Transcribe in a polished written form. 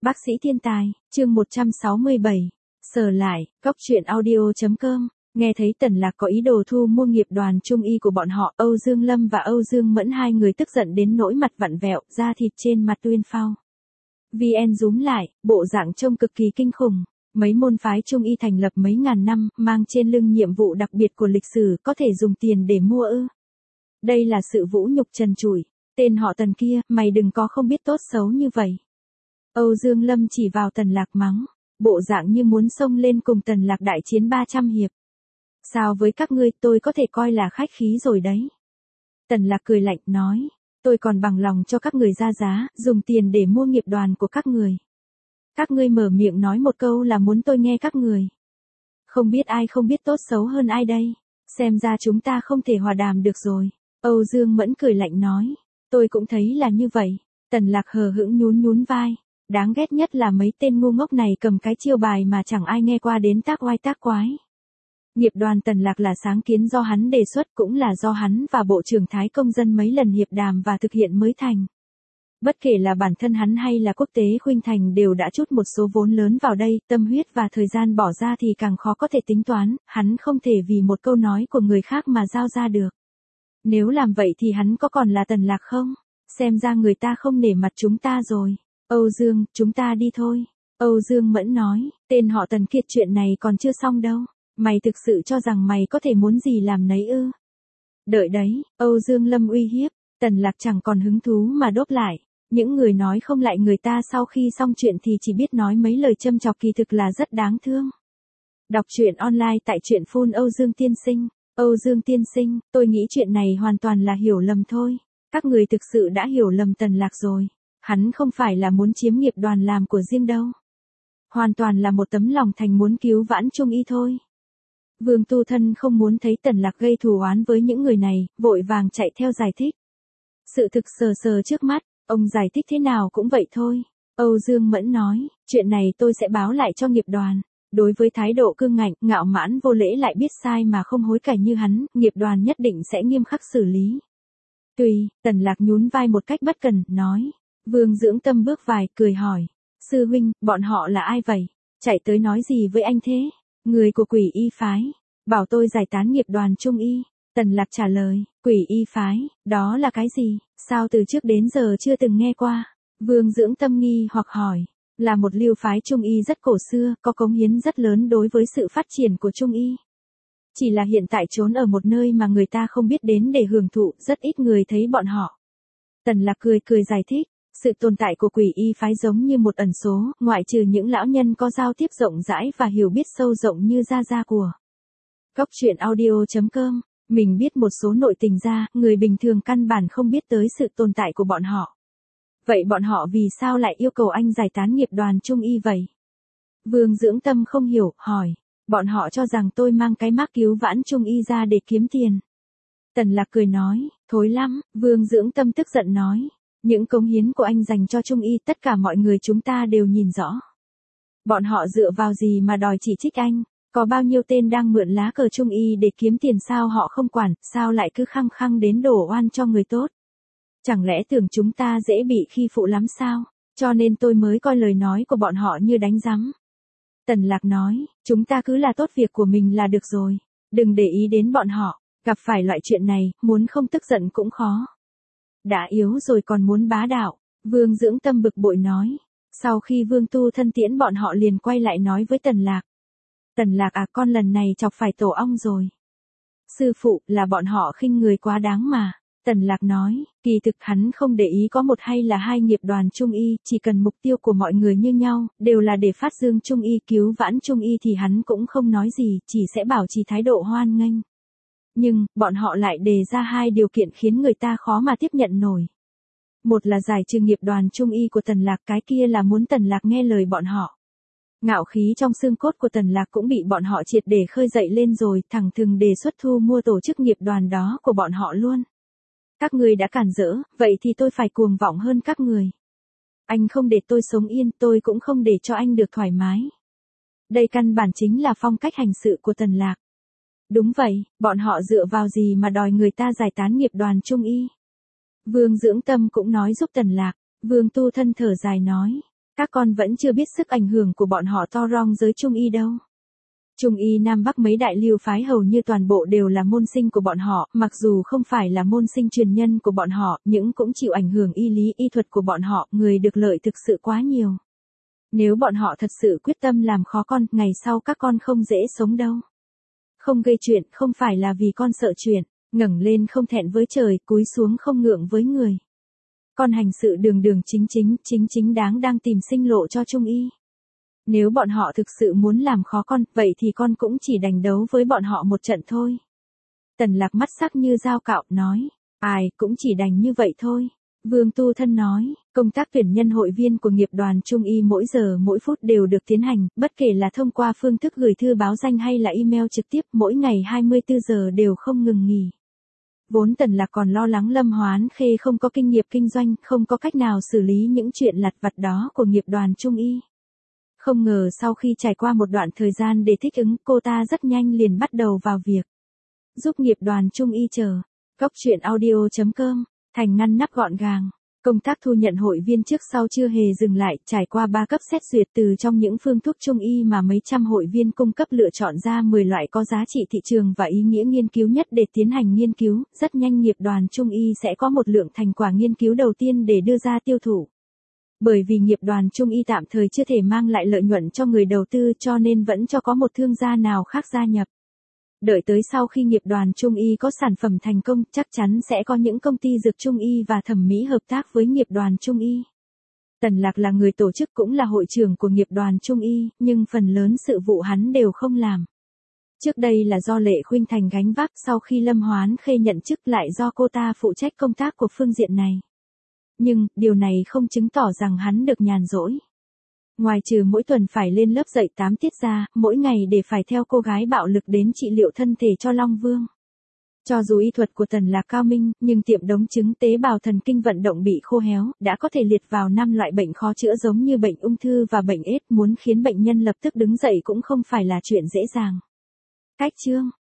Bác sĩ thiên tài, chương 167. Sờ lại, góc truyện audio.com. Nghe thấy Tần Lạc có ý đồ thu mua nghiệp đoàn Trung y của bọn họ, Âu Dương Lâm và Âu Dương Mẫn hai người tức giận đến nỗi mặt vặn vẹo, da thịt trên mặt tuyên phao. VN rúm lại, bộ dạng trông cực kỳ kinh khủng. Mấy môn phái Trung y thành lập mấy ngàn năm, mang trên lưng nhiệm vụ đặc biệt của lịch sử, có thể dùng tiền để mua ư? Đây là sự vũ nhục trần trụi. Tên họ Tần kia, mày đừng có không biết tốt xấu như vậy. Âu Dương Lâm chỉ vào Tần Lạc mắng, bộ dạng như muốn xông lên cùng Tần Lạc đại chiến 300 hiệp. Sao với các ngươi, tôi có thể coi là khách khí rồi đấy. Tần Lạc cười lạnh nói, tôi còn bằng lòng cho các người ra giá, dùng tiền để mua nghiệp đoàn của các người. Các ngươi mở miệng nói một câu là muốn tôi nghe các người. Không biết ai không biết tốt xấu hơn ai đây. Xem ra chúng ta không thể hòa đàm được rồi. Âu Dương Mẫn cười lạnh nói, tôi cũng thấy là như vậy. Tần Lạc hờ hững nhún vai. Đáng ghét nhất là mấy tên ngu ngốc này cầm cái chiêu bài mà chẳng ai nghe qua đến tác oai tác quái. Nghiệp đoàn Tần Lạc là sáng kiến do hắn đề xuất, cũng là do hắn và Bộ trưởng Thái Công Dân mấy lần hiệp đàm và thực hiện mới thành. Bất kể là bản thân hắn hay là quốc tế khuynh thành đều đã trút một số vốn lớn vào đây, tâm huyết và thời gian bỏ ra thì càng khó có thể tính toán, hắn không thể vì một câu nói của người khác mà giao ra được. Nếu làm vậy thì hắn có còn là Tần Lạc không? Xem ra người ta không nể mặt chúng ta rồi. Âu Dương, chúng ta đi thôi. Âu Dương Mẫn nói, tên họ Tần kia chuyện này còn chưa xong đâu. Mày thực sự cho rằng mày có thể muốn gì làm nấy ư? Đợi đấy, Âu Dương Lâm uy hiếp. Tần Lạc chẳng còn hứng thú mà đốt lại. Những người nói không lại người ta sau khi xong chuyện thì chỉ biết nói mấy lời châm chọc, kỳ thực là rất đáng thương. Đọc truyện online tại truyện phun Âu Dương Tiên Sinh. Âu Dương Tiên Sinh, tôi nghĩ chuyện này hoàn toàn là hiểu lầm thôi. Các người thực sự đã hiểu lầm Tần Lạc rồi. Hắn không phải là muốn chiếm nghiệp đoàn làm của riêng đâu. Hoàn toàn là một tấm lòng thành muốn cứu vãn Trung y thôi. Vương Tu Thân không muốn thấy Tần Lạc gây thù oán với những người này, vội vàng chạy theo giải thích. Sự thực sờ trước mắt, ông giải thích thế nào cũng vậy thôi. Âu Dương Mẫn nói, chuyện này tôi sẽ báo lại cho nghiệp đoàn. Đối với thái độ cương ngạnh, ngạo mãn vô lễ lại biết sai mà không hối cải như hắn, nghiệp đoàn nhất định sẽ nghiêm khắc xử lý. Tùy, Tần Lạc nhún vai một cách bất cần, nói. Vương Dưỡng Tâm bước vài, cười hỏi. Sư huynh, bọn họ là ai vậy? Chạy tới nói gì với anh thế? Người của Quỷ Y phái. Bảo tôi giải tán nghiệp đoàn Trung y. Tần Lạc trả lời, Quỷ Y phái, đó là cái gì? Sao từ trước đến giờ chưa từng nghe qua? Vương Dưỡng Tâm nghi hoặc hỏi. Là một lưu phái Trung y rất cổ xưa, có cống hiến rất lớn đối với sự phát triển của Trung y. Chỉ là hiện tại trốn ở một nơi mà người ta không biết đến để hưởng thụ, rất ít người thấy bọn họ. Tần Lạc cười giải thích. Sự tồn tại của Quỷ Y phái giống như một ẩn số, ngoại trừ những lão nhân có giao tiếp rộng rãi và hiểu biết sâu rộng như Gia của. Góc truyện audio.com, mình biết một số nội tình ra, người bình thường căn bản không biết tới sự tồn tại của bọn họ. Vậy bọn họ vì sao lại yêu cầu anh giải tán nghiệp đoàn Trung y vậy? Vương Dưỡng Tâm không hiểu, hỏi. Bọn họ cho rằng tôi mang cái mác cứu vãn Trung y ra để kiếm tiền. Tần Lạc cười nói, thối lắm, Vương Dưỡng Tâm tức giận nói. Những cống hiến của anh dành cho Trung y tất cả mọi người chúng ta đều nhìn rõ. Bọn họ dựa vào gì mà đòi chỉ trích anh? Có bao nhiêu tên đang mượn lá cờ Trung y để kiếm tiền sao họ không quản, sao lại cứ khăng khăng đến đổ oan cho người tốt? Chẳng lẽ tưởng chúng ta dễ bị khi phụ lắm sao? Cho nên tôi mới coi lời nói của bọn họ như đánh rắm. Tần Lạc nói, chúng ta cứ là tốt việc của mình là được rồi. Đừng để ý đến bọn họ, gặp phải loại chuyện này, muốn không tức giận cũng khó. Đã yếu rồi còn muốn bá đạo, Vương Dưỡng Tâm bực bội nói. Sau khi Vương Tu Thân tiễn bọn họ liền quay lại nói với Tần Lạc. Tần Lạc à, con lần này chọc phải tổ ong rồi. Sư phụ, là bọn họ khinh người quá đáng mà. Tần Lạc nói, kỳ thực hắn không để ý có một hay là hai nghiệp đoàn Trung y, chỉ cần mục tiêu của mọi người như nhau, đều là để phát dương Trung y cứu vãn Trung y thì hắn cũng không nói gì, chỉ sẽ bảo trì thái độ hoan nghênh. Nhưng, bọn họ lại đề ra hai điều kiện khiến người ta khó mà tiếp nhận nổi. Một là giải trừ nghiệp đoàn Trung y của Tần Lạc, cái kia là muốn Tần Lạc nghe lời bọn họ. Ngạo khí trong xương cốt của Tần Lạc cũng bị bọn họ triệt để khơi dậy lên rồi, thẳng thừng đề xuất thu mua tổ chức nghiệp đoàn đó của bọn họ luôn. Các người đã cản rỡ, vậy thì tôi phải cuồng vọng hơn các người. Anh không để tôi sống yên, tôi cũng không để cho anh được thoải mái. Đây căn bản chính là phong cách hành sự của Tần Lạc. Đúng vậy, bọn họ dựa vào gì mà đòi người ta giải tán nghiệp đoàn Trung y? Vương Dưỡng Tâm cũng nói giúp Tần Lạc. Vương Tu Thân thở dài nói. Các con vẫn chưa biết sức ảnh hưởng của bọn họ to rong giới Trung y đâu. Trung y Nam Bắc mấy đại lưu phái hầu như toàn bộ đều là môn sinh của bọn họ, mặc dù không phải là môn sinh truyền nhân của bọn họ, nhưng cũng chịu ảnh hưởng y lý y thuật của bọn họ, người được lợi thực sự quá nhiều. Nếu bọn họ thật sự quyết tâm làm khó con, ngày sau các con không dễ sống đâu. Không gây chuyện, không phải là vì con sợ chuyện, ngẩng lên không thẹn với trời, cúi xuống không ngượng với người. Con hành sự đường đường chính đáng đang tìm sinh lộ cho Trung y. Nếu bọn họ thực sự muốn làm khó con, vậy thì con cũng chỉ đành đấu với bọn họ một trận thôi. Tần Lạc mắt sắc như dao cạo, nói, ai cũng chỉ đành như vậy thôi. Vương Tu Thân nói, công tác tuyển nhân hội viên của nghiệp đoàn Trung y mỗi giờ mỗi phút đều được tiến hành, bất kể là thông qua phương thức gửi thư báo danh hay là email trực tiếp, mỗi ngày 24 giờ đều không ngừng nghỉ. Vốn Tần Lạc còn lo lắng Lâm Hoán Khê không có kinh nghiệm kinh doanh, không có cách nào xử lý những chuyện lặt vặt đó của nghiệp đoàn Trung y. Không ngờ sau khi trải qua một đoạn thời gian để thích ứng, cô ta rất nhanh liền bắt đầu vào việc. Giúp nghiệp đoàn Trung y chờ. Cóc truyện audio.com, thành ngăn nắp gọn gàng. Công tác thu nhận hội viên trước sau chưa hề dừng lại, trải qua 3 cấp xét duyệt từ trong những phương thuốc Trung y mà mấy trăm hội viên cung cấp lựa chọn ra 10 loại có giá trị thị trường và ý nghĩa nghiên cứu nhất để tiến hành nghiên cứu, rất nhanh nghiệp đoàn Trung y sẽ có một lượng thành quả nghiên cứu đầu tiên để đưa ra tiêu thụ. Bởi vì nghiệp đoàn Trung y tạm thời chưa thể mang lại lợi nhuận cho người đầu tư cho nên vẫn cho có một thương gia nào khác gia nhập. Đợi tới sau khi nghiệp đoàn Trung y có sản phẩm thành công, chắc chắn sẽ có những công ty dược Trung y và thẩm mỹ hợp tác với nghiệp đoàn Trung y. Tần Lạc là người tổ chức cũng là hội trưởng của nghiệp đoàn Trung y, nhưng phần lớn sự vụ hắn đều không làm. Trước đây là do Lệ Khuynh Thành gánh vác, sau khi Lâm Hoán Khê nhận chức lại do cô ta phụ trách công tác của phương diện này. Nhưng, điều này không chứng tỏ rằng hắn được nhàn rỗi. Ngoài trừ mỗi tuần phải lên lớp dạy 8 tiết ra, mỗi ngày để phải theo cô gái bạo lực đến trị liệu thân thể cho Long Vương. Cho dù y thuật của Tần Lạc cao minh, nhưng tiệm đống trứng tế bào thần kinh vận động bị khô héo, đã có thể liệt vào 5 loại bệnh khó chữa giống như bệnh ung thư và bệnh AIDS, muốn khiến bệnh nhân lập tức đứng dậy cũng không phải là chuyện dễ dàng. Cách chương